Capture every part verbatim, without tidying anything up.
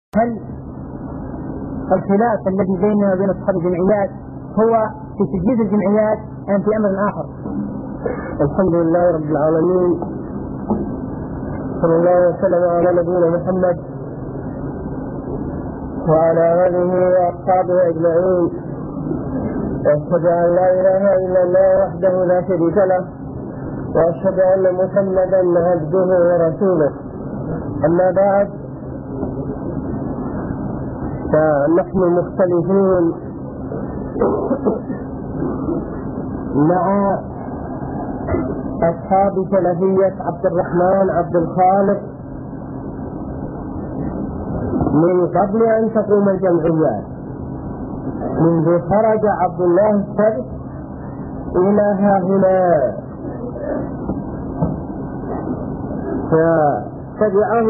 هل الخلاف الذي بيننا وبين أصحاب الجمعيات هو في تجديد الجمعيات أم في أمر آخر؟ الحمد لله رب العالمين، صلى الله وسلم على نبينا محمد وعلى آله وأصحابه أجمعين، وأشهد أن لا إله إلا الله وحده لا شريك له، وأشهد أن محمدا عبده ورسوله. أما بعد، فنحن مختلفون مع أصحاب سلفية عبد الرحمن عبد الخالق من قبل أن تقوم الجمعيات، منذ خرج عبد الله السبت إلى ها هنا، فتبعه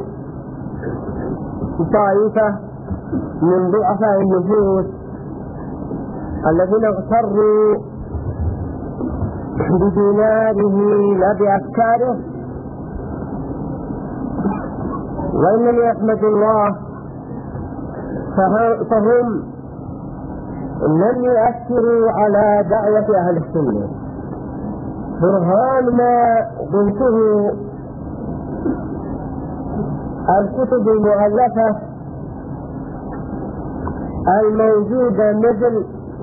طائفة من ضعفاء النفوس الذين اغتروا بديناره لا بأفكاره. وإنني أحمد الله فهم لم يؤثروا على دعوة أهل السنة. برهان ما قلته الكتب المؤلفة الموجودة مثل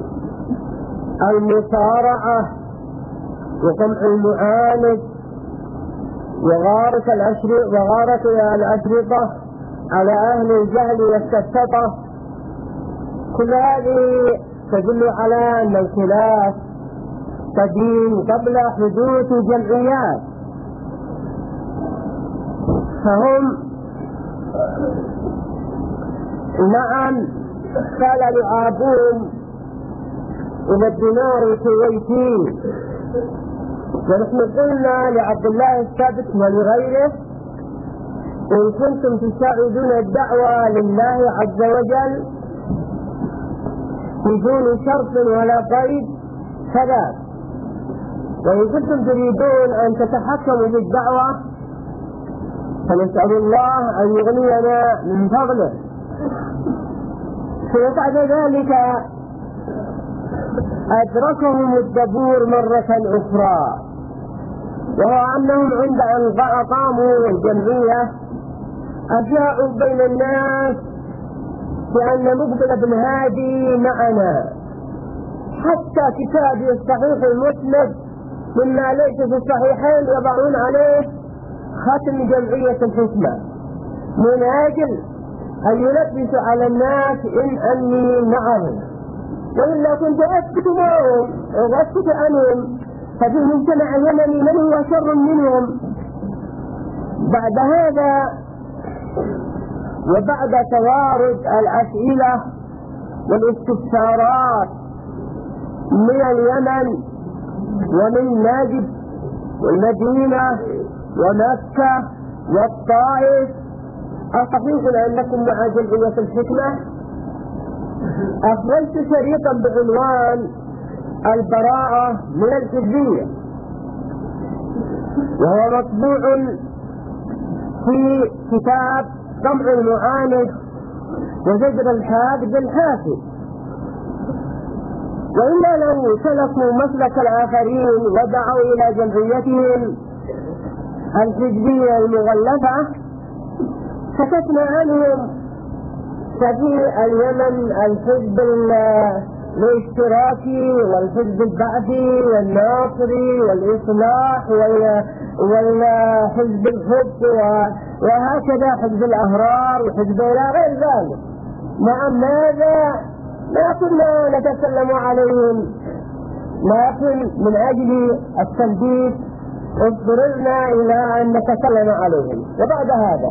المصارعة وقمع المعاند وغارة الأشرطة وغارة الأشرطة على أهل الجهل والسفسطة، كل هذه تدل على أن الخلاف قديم قبل حدوث الجمعيات. فهم نعم قال لعابون إلى الدينار الكويتي، ونحن قلنا لعبد الله السبت ولغيره: إن كنتم تساعدون الدعوة لله عز وجل بدون شرط ولا قيد فلا، وإن كنتم تريدون أن تتحكموا في الدعوة فنسأل الله أن يغنينا من فضله. فبعد ذلك أدركهم الدبور مرة أخرى، وهو أنهم عند أن أقاموا الجمعية أشاعوا بين الناس بأن مقبل بن هادي معنا، حتى كتابي الصحيح المسند مما ليس في الصحيحين يضعون عليه ختم جمعية الحكمة من أجل أن يلبسوا على الناس إن أني معهم، وإلا كنت أسكت معهم وأسكت عنهم، ففي المجتمع اليمني من هو شر منهم. بعد هذا وبعد توارد الأسئلة والاستفسارات من اليمن ومن نجد والمدينة ومكة والطائف: أصحيح أنكم مع جمعية الحكمة؟ أخرجت شريطا بعنوان البراءة من الحزبية، وهو مطبوع في كتاب قمع المعاند وزجر الحاد بالحافظ. وإلا لو سلكوا مسلك الآخرين ودعوا إلى جمعيتهم الحزبية المغلفة سكتنا عنهم. ففي اليمن الحزب الاشتراكي والحزب البعثي والناصري والإصلاح والحزب الحب وهكذا حزب الأهرار وحزب إلى غير ذلك. مع ماذا؟ لا كنا نتكلم عليهم، لكن من أجل التلبيس اضطررنا إلى أن نتكلم عليهم. وبعد هذا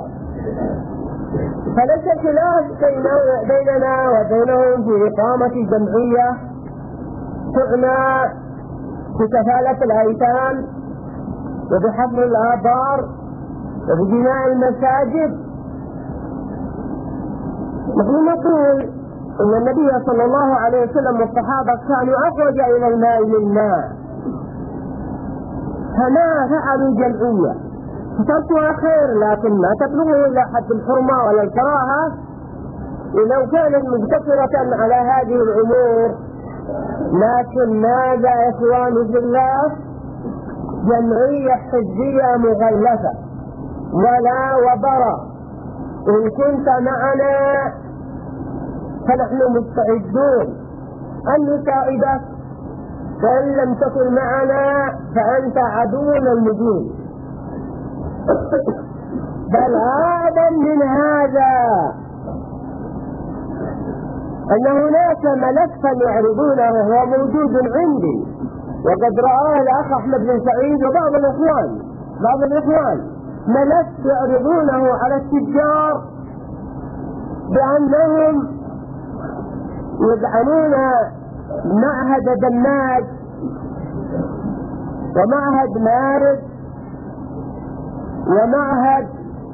فليس خلاف بيننا وبينهم في إقامة جمعية تعنى بكفالة الأيتام وبحفر الآبار وببناء المساجد. نحن نقول إن النبي صلى الله عليه وسلم والصحابة كانوا أخرج إلى الماء من ماء، فما فعلوا جمعية فتركها خير، لكن ما تبلغه إلى حد الحرمة ولا الكراهة ولو كانت مقتصرة على هذه الأمور، لكن ماذا يا إخواني في الله؟ جمعية حزبية مغلفة ولا وبرا. إن كنت معنا فنحن مستعدون أن نساعدك، فإن لم تكن معنا فأنت عدونا المبين. بل أعظم من هذا أن هناك ملفا يعرضونه وهو موجود عندي، وقد رآه الأخ أحمد بن سعيد وبعض الإخوان بعض الإخوان ملف يعرضونه على التجار بأنهم يدعمون معهد دماج ومعهد مارد ومعهد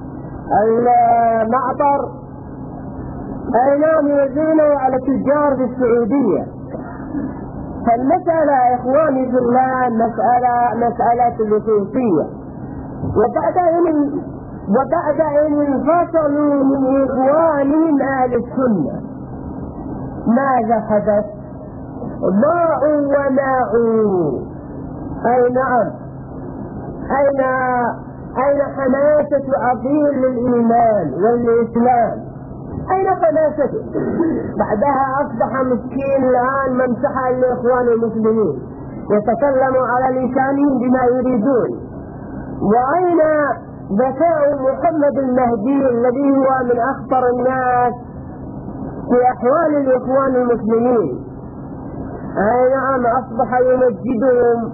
المعطر، أي نعم يوزونه على التجار في السعودية. فالمسألة يا إخواني في الله مسألة مسألة لطيفية. وبعد أن وبعد أن انفصلوا من إخوانهم أهل السنة ماذا حدث؟ ضاعوا وماعوا. أي نعم، أين أين حماسة عظيم للإيمان والإسلام؟ أين حماسته؟ بعدها أصبح مسكين الآن ممسحا لإخوان المسلمين يتكلم على لسانهم بما يريدون. وأين ذكاء محمد المهدي الذي هو من أخطر الناس في أحوال الإخوان المسلمين؟ أي نعم، أصبح يمجدهم.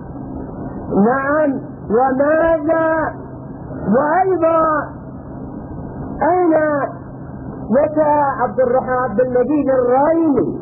نعم، وماذا؟ وأيضا أين ذكى عبد الرحمن عبد المجيد الرايمي؟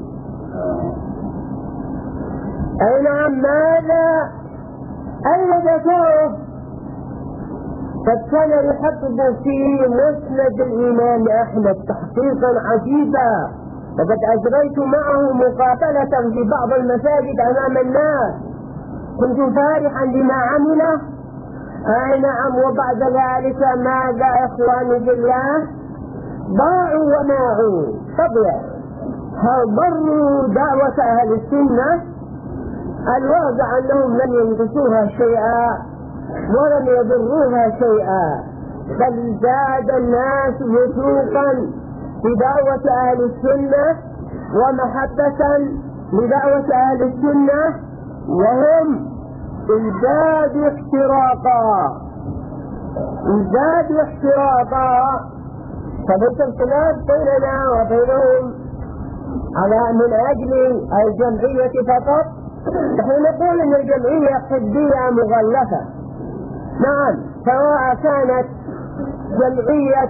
أي نعم، ماذا؟ أين ذكاؤه؟ قد كان يحقق في مسند الإمام أحمد تحقيقا عجيبا، وقد أجريت معه مقاتلة في بعض المساجد أمام الناس، كنت فارحا بما عمله. أي نعم، وبعد ذلك ماذا يا إخواني بالله؟ ضاعوا وماعوا. طبعا هل ضروا دعوة أهل السنة؟ الواقع أنهم لم ينقصوها شيئا ولم يضروها شيئا، بل زاد الناس وثوقا بدعوة أهل السنة ومحبة لدعوة أهل السنة، وهم ازدادوا احتراقا ازدادوا احتراقا فليس الخلاف بيننا وبينهم على من أجل الجمعية فقط. نحن نقول أن الجمعية حزبية مغلفة، نعم، سواء كانت جمعية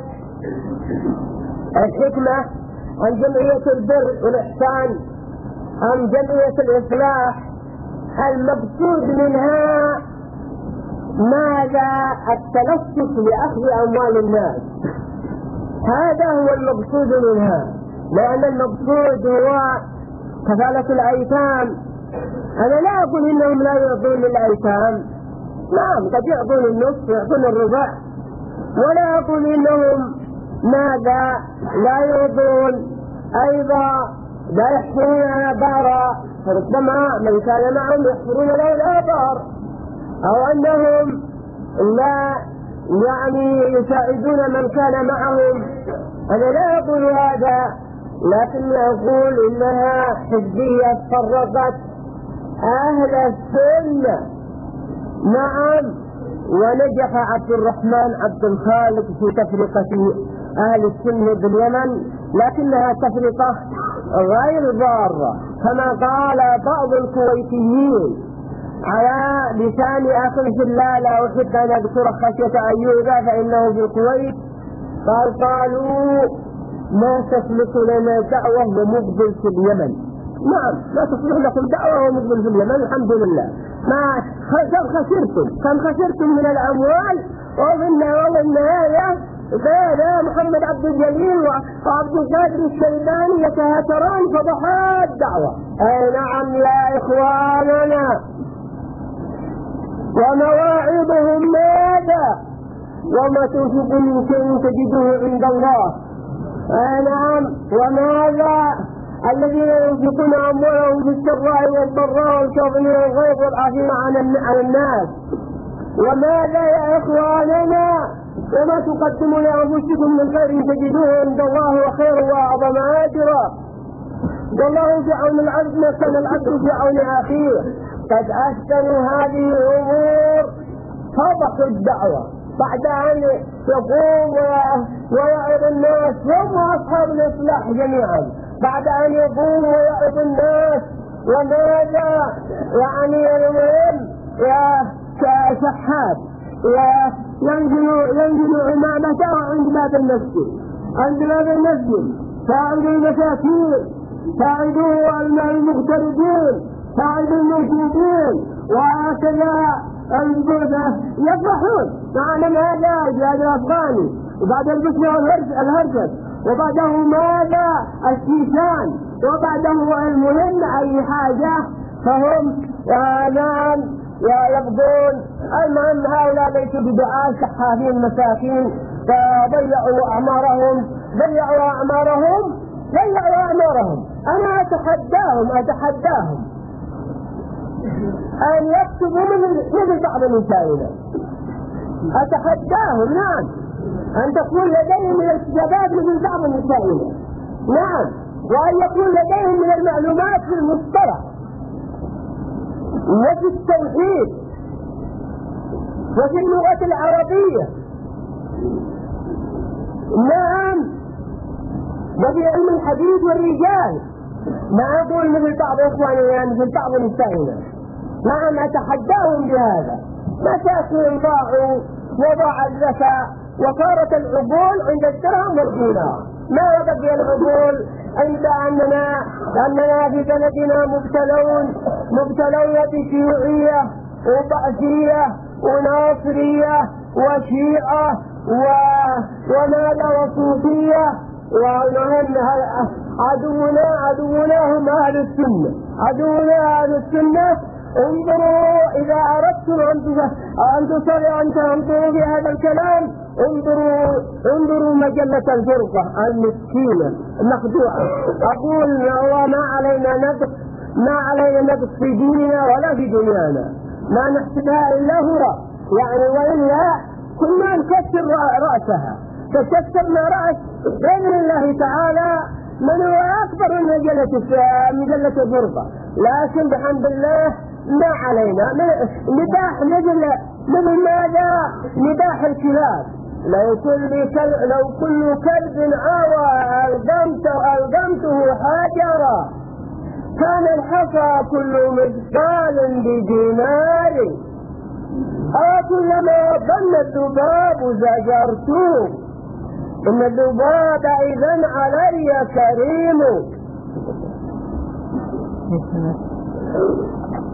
الحكمة أم جمعية البر والإحسان أم جمعية الإصلاح، المقصود منها ماذا؟ التلصق لأخذ أموال الناس. هذا هو المقصود منها، لأن المقصود هو كفالة الأيتام. أنا لا أقول إنهم لا يعطون للأيتام، نعم قد يعطون النصف يعطون الربع، ولا أقول إنهم ماذا لا يعطون أيضا لا يحفرون آبارا، فربما من كان معهم يحفرون له الآبار، أو أنهم لا يعني يساعدون من كان معهم. أنا لا أقول هذا، لكن أقول إنها حزبية فرقت أهل السنة. نعم، ونجح عبد الرحمن عبد الخالق في تفرقة أهل السنة باليمن، لكنها تفرقة غير ضارة، كما قال بعض الكويتيين على لسان أخي في الله، لا أحب أن أذكر خشية أيوب فإنه في الكويت، قال قالوا ما تسلك لنا دعوة ومقبل في اليمن. نعم، لا تصلح لكم دعوة ومقبل في اليمن، الحمد لله. ما كم خسرتم كم خسرتم من الأموال، ومن النهاية كان محمد عبد الجليل وعبد القادر الشيباني يتهاتران فضحات الدعوة. أي نعم يا إخواننا، ومواعظهم ماذا؟ وما تنفق من شيء تجده عند الله. آه نعم. وماذا الذين ينفقون أموالهم في السراء والضراء والكاظمين الغيظ والعافين عن الناس؟ وماذا يا إخواننا؟ وما تقدموا لأنفسكم من خير تجدوه عند الله وخير وأعظم أجرا. والله في عون العبد ما كان العبد في عون أخيه. قد أحسنوا هذه الأمور فضحوا الدعوة بعد أن يقوم ويعظ الناس، هم أصحاب الإصلاح جميعا، بعد أن يقوم ويعظ الناس. وماذا يعني المهم يا كشحات ينزل ينزل عمامته عند باب المسجد، عند باب المسجد، ساعدوا المساكين، ساعدوا المغتربين، ساعدوا الموجودين، وهكذا الجودة يفرحون. معنى ماذا؟ الجهاد الأفغاني، وبعد البشر الهرجس، وبعده ماذا؟ الشيشان، وبعده المهم أي حاجة فهم نعم يبغون. المهم هؤلاء ليسوا بدعاء شحاذين مساكين فضيعوا أعمارهم ضيعوا أعمارهم ضيعوا أعمارهم. أنا أتحداهم أتحداهم أن يكتبوا مثل بعض نسائنا، أتحداهم نعم أن تكون لديهم من الكتابات مثل بعض نسائنا، نعم، وأن يكون لديهم من المعلومات في المصطلح وفي التوحيد وفي اللغة العربية، نعم، وفي علم الحديث والرجال. ما أقول مثل بعض إخواننا يعني مثل بعض نسائنا، نعم أتحداهم بهذا. مساكين ضاعوا وضاع الذكاء وصارت العقول عند الدرهم والدينار، ما بقي العقول عند أننا أننا في بلدنا مبتلون مبتلون بشيوعية وبعثية وناصرية وشيعة و... وماذا وصوفية. ومهم عدونا عدونا هم أهل السنة، عدونا أهل السنة. انظروا إذا أردتم أن تصلوا أن تنظروا في هذا الكلام، انظروا انظروا مجلة الفرقة المسكينة المخدوعة. أقول والله ما علينا نقص ما علينا نقص في ديننا ولا في دنيانا، ما نحسبها إلا هراء يعني، وإلا كنا نكسر رأسها فكسرنا رأس بإذن الله تعالى من هو أكبر من مجلة مجلة الفرقة. لكن بحمد الله ما علينا نباح مثل مثل ماذا؟ نباح الكلاب. لو كل كلب لو كل كلب آوى ألقمته ألقمته حجرا كان الحصى كل مثقال بدينار، أو كلما ظن الذباب زجرته إن الذباب إذن علي كريم.